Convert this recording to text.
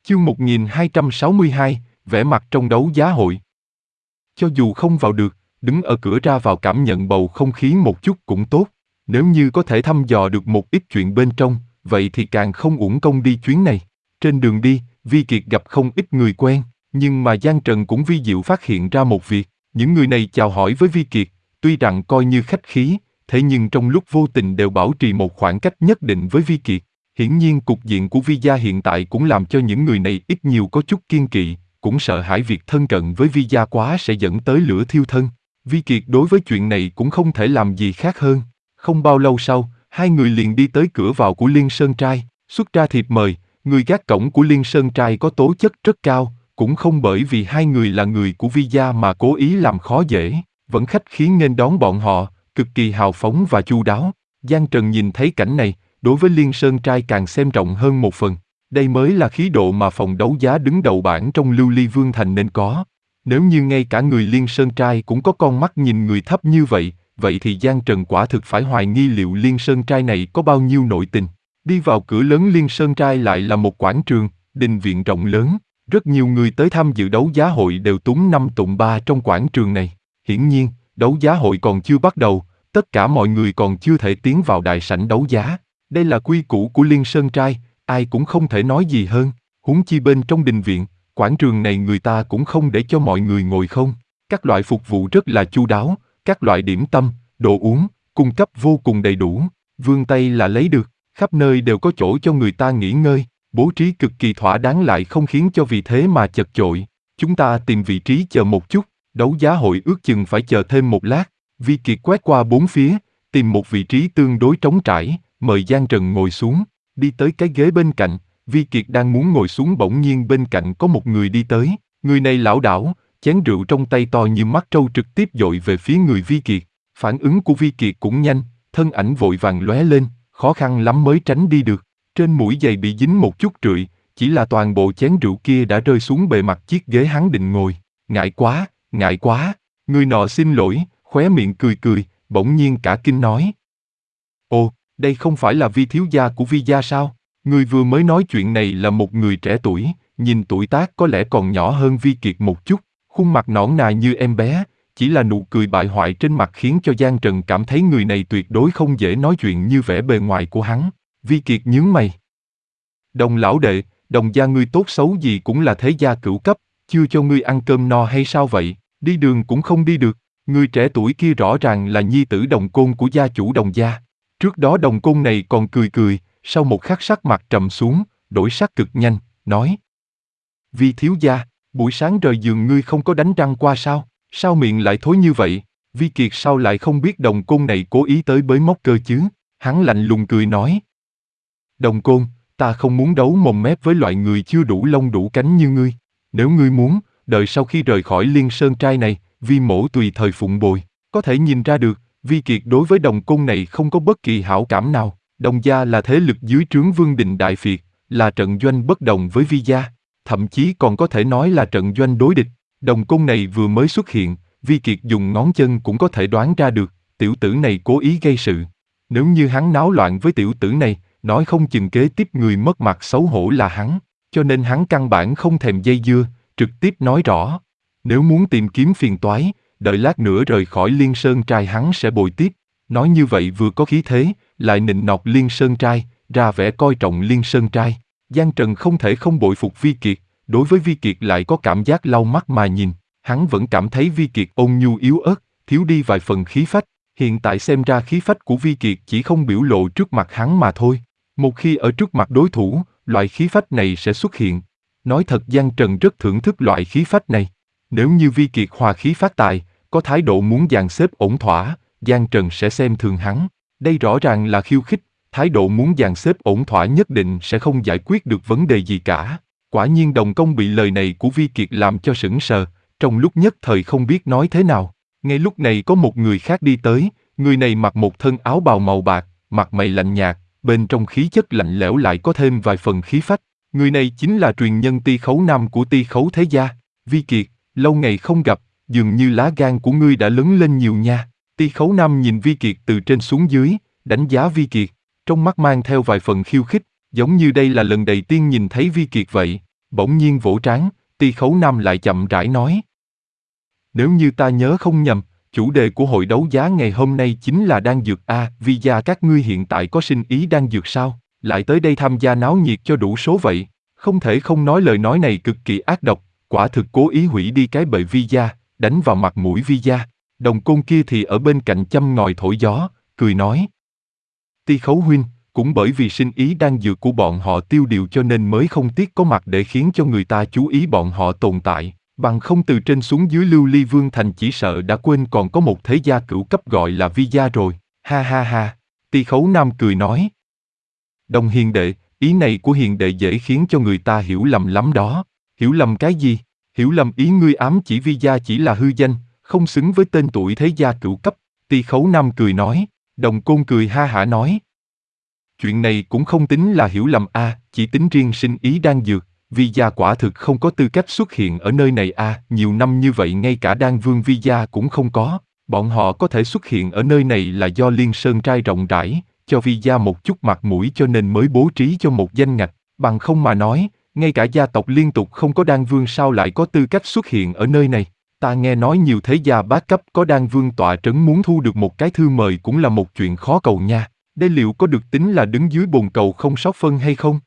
Chương 1262, vẻ mặt trong đấu giá hội. Cho dù không vào được, đứng ở cửa ra vào cảm nhận bầu không khí một chút cũng tốt. Nếu như có thể thăm dò được một ít chuyện bên trong, vậy thì càng không uổng công đi chuyến này. Trên đường đi, Vi Kiệt gặp không ít người quen, nhưng mà Giang Trần cũng vi diệu phát hiện ra một việc. Những người này chào hỏi với Vi Kiệt, tuy rằng coi như khách khí, thế nhưng trong lúc vô tình đều bảo trì một khoảng cách nhất định với Vi Kiệt. Hiển nhiên cục diện của Vi gia hiện tại cũng làm cho những người này ít nhiều có chút kiêng kỵ, cũng sợ hãi việc thân cận với Vi gia quá sẽ dẫn tới lửa thiêu thân. Vi Kiệt đối với chuyện này cũng không thể làm gì khác hơn. Không bao lâu sau, hai người liền đi tới cửa vào của Liên Sơn Trai, xuất ra thiệp mời. Người gác cổng của Liên Sơn Trai có tố chất rất cao, cũng không bởi vì hai người là người của Vi gia mà cố ý làm khó dễ, vẫn khách khí nghênh đón bọn họ, cực kỳ hào phóng và chu đáo. Giang Trần nhìn thấy cảnh này, đối với Liên Sơn Trai càng xem trọng hơn một phần. Đây mới là khí độ mà phòng đấu giá đứng đầu bảng trong Lưu Ly Vương Thành nên có. Nếu như ngay cả người Liên Sơn Trai cũng có con mắt nhìn người thấp như vậy, vậy thì Giang Trần quả thực phải hoài nghi liệu Liên Sơn Trai này có bao nhiêu nội tình. Đi vào cửa lớn Liên Sơn Trai lại là một quảng trường, đình viện rộng lớn. Rất nhiều người tới tham dự đấu giá hội đều túm năm tụm ba trong quảng trường này. Hiển nhiên, đấu giá hội còn chưa bắt đầu, tất cả mọi người còn chưa thể tiến vào đại sảnh đấu giá. Đây là quy củ của Liên Sơn Trai, ai cũng không thể nói gì hơn. Huống chi bên trong đình viện, quảng trường này người ta cũng không để cho mọi người ngồi không. Các loại phục vụ rất là chu đáo, các loại điểm tâm, đồ uống, cung cấp vô cùng đầy đủ. Vươn tay là lấy được, khắp nơi đều có chỗ cho người ta nghỉ ngơi, bố trí cực kỳ thỏa đáng lại không khiến cho vì thế mà chật chội. Chúng ta tìm vị trí chờ một chút, đấu giá hội ước chừng phải chờ thêm một lát. Vi Kiệt quét qua bốn phía, tìm một vị trí tương đối trống trải, mời Giang Trần ngồi xuống. Đi tới cái ghế bên cạnh, Vi Kiệt đang muốn ngồi xuống bỗng nhiên bên cạnh có một người đi tới. Người này lảo đảo, chén rượu trong tay to như mắt trâu trực tiếp dội về phía người Vi Kiệt. Phản ứng của Vi Kiệt cũng nhanh, thân ảnh vội vàng lóe lên, khó khăn lắm mới tránh đi được. Trên mũi giày bị dính một chút rượi, chỉ là toàn bộ chén rượu kia đã rơi xuống bề mặt chiếc ghế hắn định ngồi. Ngại quá, ngại quá. Người nọ xin lỗi, khóe miệng cười cười, bỗng nhiên cả kinh nói. Ồ, đây không phải là Vi thiếu gia của Vi gia sao? Người vừa mới nói chuyện này là một người trẻ tuổi, nhìn tuổi tác có lẽ còn nhỏ hơn Vi Kiệt một chút, khuôn mặt nõn nà như em bé, chỉ là nụ cười bại hoại trên mặt khiến cho Giang Trần cảm thấy người này tuyệt đối không dễ nói chuyện như vẻ bề ngoài của hắn. Vi Kiệt nhướng mày. Đồng lão đệ, Đồng gia ngươi tốt xấu gì cũng là thế gia cửu cấp, chưa cho ngươi ăn cơm no hay sao vậy? Đi đường cũng không đi được. Người trẻ tuổi kia rõ ràng là nhi tử Đồng Côn của gia chủ Đồng gia. Trước đó Đồng Côn này còn cười cười, sau một khắc sắc mặt trầm xuống, đổi sắc cực nhanh, nói. Vi thiếu gia, buổi sáng rời giường ngươi không có đánh răng qua sao? Sao miệng lại thối như vậy? Vi Kiệt sao lại không biết Đồng Côn này cố ý tới bới móc cơ chứ? Hắn lạnh lùng cười nói. Đồng Côn, ta không muốn đấu mồm mép với loại người chưa đủ lông đủ cánh như ngươi. Nếu ngươi muốn, đợi sau khi rời khỏi Liên Sơn Trai này, Vi mỗ tùy thời phụng bồi. Có thể nhìn ra được, Vi Kiệt đối với Đồng Côn này không có bất kỳ hảo cảm nào. Đồng gia là thế lực dưới trướng Vương Đình Đại Phiệt, là trận doanh bất đồng với Vi gia, thậm chí còn có thể nói là trận doanh đối địch. Đồng Côn này vừa mới xuất hiện, Vi Kiệt dùng ngón chân cũng có thể đoán ra được, tiểu tử này cố ý gây sự. Nếu như hắn náo loạn với tiểu tử này, nói không chừng kế tiếp người mất mặt xấu hổ là hắn, cho nên hắn căn bản không thèm dây dưa, trực tiếp nói rõ. Nếu muốn tìm kiếm phiền toái, đợi lát nữa rời khỏi Liên Sơn Trai hắn sẽ bồi tiếp. Nói như vậy vừa có khí thế, lại nịnh nọt Liên Sơn Trai, ra vẻ coi trọng Liên Sơn Trai. Giang Trần không thể không bội phục Vi Kiệt, đối với Vi Kiệt lại có cảm giác lau mắt mà nhìn. Hắn vẫn cảm thấy Vi Kiệt ôn nhu yếu ớt, thiếu đi vài phần khí phách. Hiện tại xem ra khí phách của Vi Kiệt chỉ không biểu lộ trước mặt hắn mà thôi. Một khi ở trước mặt đối thủ, loại khí phách này sẽ xuất hiện. Nói thật Giang Trần rất thưởng thức loại khí phách này. Nếu như Vi Kiệt hòa khí phát tài, có thái độ muốn dàn xếp ổn thỏa, Giang Trần sẽ xem thường hắn. Đây rõ ràng là khiêu khích, thái độ muốn dàn xếp ổn thỏa nhất định sẽ không giải quyết được vấn đề gì cả. Quả nhiên Đồng Công bị lời này của Vi Kiệt làm cho sững sờ, trong lúc nhất thời không biết nói thế nào. Ngay lúc này có một người khác đi tới, người này mặc một thân áo bào màu bạc, mặt mày lạnh nhạt, bên trong khí chất lạnh lẽo lại có thêm vài phần khí phách. Người này chính là truyền nhân Ti Khấu Nam của Ti Khấu Thế Gia. Vi Kiệt, lâu ngày không gặp, dường như lá gan của ngươi đã lớn lên nhiều nha. Ti Khấu Nam nhìn Vi Kiệt từ trên xuống dưới, đánh giá Vi Kiệt, trong mắt mang theo vài phần khiêu khích, giống như đây là lần đầu tiên nhìn thấy Vi Kiệt vậy. Bỗng nhiên vỗ trán, Ti Khấu Nam lại chậm rãi nói. Nếu như ta nhớ không nhầm, chủ đề của hội đấu giá ngày hôm nay chính là đan dược a, Vija các ngươi hiện tại có sinh ý đan dược sao? Lại tới đây tham gia náo nhiệt cho đủ số vậy. Không thể không nói lời nói này cực kỳ ác độc, quả thực cố ý hủy đi cái bệ Vija, đánh vào mặt mũi Vija. Đồng Côn kia thì ở bên cạnh châm ngòi thổi gió, cười nói. Ti Khấu huynh, cũng bởi vì sinh ý đan dược của bọn họ tiêu điều cho nên mới không tiếc có mặt để khiến cho người ta chú ý bọn họ tồn tại. Bằng không từ trên xuống dưới Lưu Ly Vương Thành chỉ sợ đã quên còn có một thế gia cửu cấp gọi là Vija rồi. Ha ha ha. Ti Khấu Nam cười nói. Đồng hiền đệ, ý này của hiền đệ dễ khiến cho người ta hiểu lầm lắm đó. Hiểu lầm cái gì? Hiểu lầm ý ngươi ám chỉ Vija chỉ là hư danh, không xứng với tên tuổi thế gia cửu cấp. Ti Khấu Nam cười nói. Đồng Côn cười ha hả nói. Chuyện này cũng không tính là hiểu lầm a, chỉ tính riêng sinh ý đan dược. Vija quả thực không có tư cách xuất hiện ở nơi này a, nhiều năm như vậy ngay cả đan vương Vija cũng không có. Bọn họ có thể xuất hiện ở nơi này là do Liên Sơn trai rộng rãi, cho Vija một chút mặt mũi cho nên mới bố trí cho một danh ngạch. Bằng không mà nói, ngay cả gia tộc liên tục không có đan vương sao lại có tư cách xuất hiện ở nơi này. Ta nghe nói nhiều thế gia bát cấp có đan vương tọa trấn muốn thu được một cái thư mời cũng là một chuyện khó cầu nha. Đây liệu có được tính là đứng dưới bồn cầu không sót phân hay không?